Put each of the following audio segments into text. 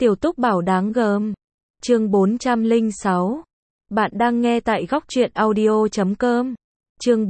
Tiểu Túc Bảo đáng gờm. Chương 406. Bạn đang nghe tại góc truyện audio.com. Chương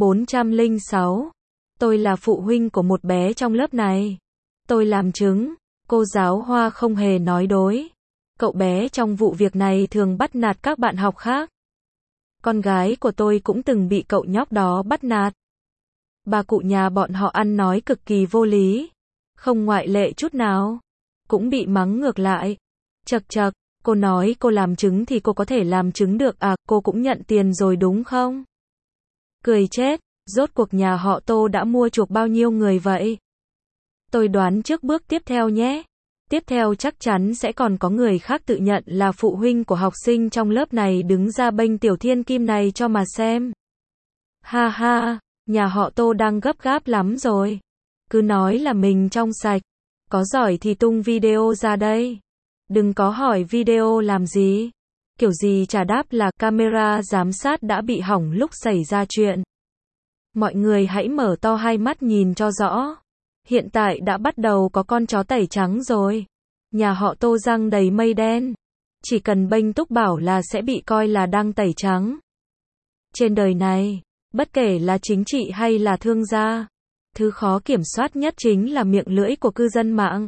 406. Tôi là phụ huynh của một bé trong lớp này. Tôi làm chứng. Cô giáo Hoa không hề nói dối. Cậu bé trong vụ việc này thường bắt nạt các bạn học khác. Con gái của tôi cũng từng bị cậu nhóc đó bắt nạt. Bà cụ nhà bọn họ ăn nói cực kỳ vô lý. Không ngoại lệ chút nào. Cũng bị mắng ngược lại. Chậc chậc, cô nói cô làm chứng thì cô có thể làm chứng được à, cô cũng nhận tiền rồi đúng không? Cười chết, rốt cuộc nhà họ Tô đã mua chuộc bao nhiêu người vậy? Tôi đoán trước bước tiếp theo nhé. Tiếp theo chắc chắn sẽ còn có người khác tự nhận là phụ huynh của học sinh trong lớp này đứng ra bênh tiểu thiên kim này cho mà xem. Ha ha, nhà họ Tô đang gấp gáp lắm rồi. Cứ nói là mình trong sạch. Có giỏi thì tung video ra đây. Đừng có hỏi video làm gì. Kiểu gì trả đáp là camera giám sát đã bị hỏng lúc xảy ra chuyện. Mọi người hãy mở to hai mắt nhìn cho rõ. Hiện tại đã bắt đầu có con chó tẩy trắng rồi. Nhà họ Tô răng đầy mây đen. Chỉ cần bênh Túc Bảo là sẽ bị coi là đang tẩy trắng. Trên đời này, bất kể là chính trị hay là thương gia, thứ khó kiểm soát nhất chính là miệng lưỡi của cư dân mạng.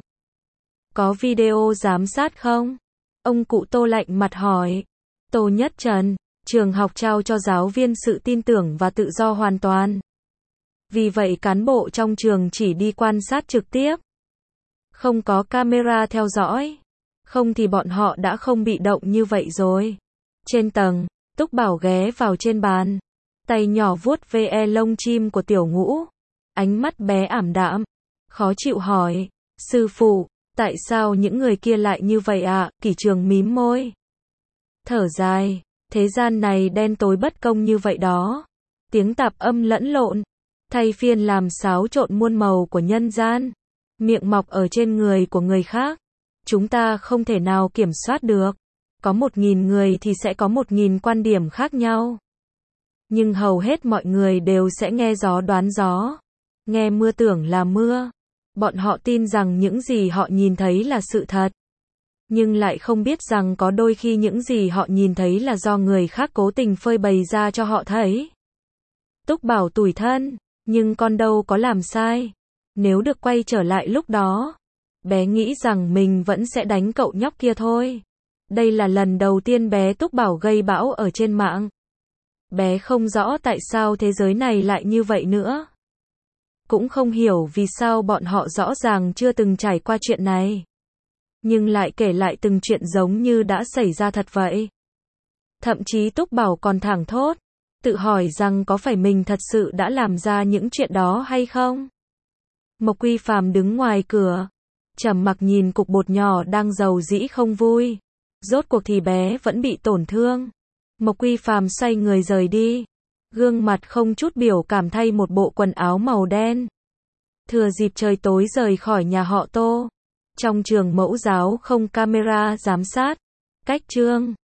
Có video giám sát không? Ông cụ Tô lạnh mặt hỏi. Tô Nhất Trần, trường học trao cho giáo viên sự tin tưởng và tự do hoàn toàn. Vì vậy cán bộ trong trường chỉ đi quan sát trực tiếp. Không có camera theo dõi. Không thì bọn họ đã không bị động như vậy rồi. Trên tầng, Túc Bảo ghé vào trên bàn. Tay nhỏ vuốt ve lông chim của Tiểu Ngũ. Ánh mắt bé ảm đạm. Khó chịu hỏi. Sư phụ, tại sao những người kia lại như vậy ạ? Kỷ Trường mím môi. Thở dài. Thế gian này đen tối bất công như vậy đó. Tiếng tạp âm lẫn lộn. Thay phiên làm xáo trộn muôn màu của nhân gian. Miệng mọc ở trên người của người khác. Chúng ta không thể nào kiểm soát được. Có 1.000 người thì sẽ có 1.000 quan điểm khác nhau. Nhưng hầu hết mọi người đều sẽ nghe gió đoán gió. Nghe mưa tưởng là mưa. Bọn họ tin rằng những gì họ nhìn thấy là sự thật. Nhưng lại không biết rằng có đôi khi những gì họ nhìn thấy là do người khác cố tình phơi bày ra cho họ thấy. Túc Bảo tủi thân, nhưng con đâu có làm sai. Nếu được quay trở lại lúc đó, bé nghĩ rằng mình vẫn sẽ đánh cậu nhóc kia thôi. Đây là lần đầu tiên bé Túc Bảo gây bão ở trên mạng. Bé không rõ tại sao thế giới này lại như vậy nữa. Cũng không hiểu vì sao bọn họ rõ ràng chưa từng trải qua chuyện này. Nhưng lại kể lại từng chuyện giống như đã xảy ra thật vậy. Thậm chí Túc Bảo còn thảng thốt. Tự hỏi rằng có phải mình thật sự đã làm ra những chuyện đó hay không? Mộc Quy Phàm đứng ngoài cửa. Trầm mặc nhìn cục bột nhỏ đang dầu dĩ không vui. Rốt cuộc thì bé vẫn bị tổn thương. Mộc Quy Phàm xoay người rời đi. Gương mặt không chút biểu cảm thay một bộ quần áo màu đen. Thừa dịp trời tối rời khỏi nhà họ Tô. Trong trường mẫu giáo không camera giám sát. Cách chương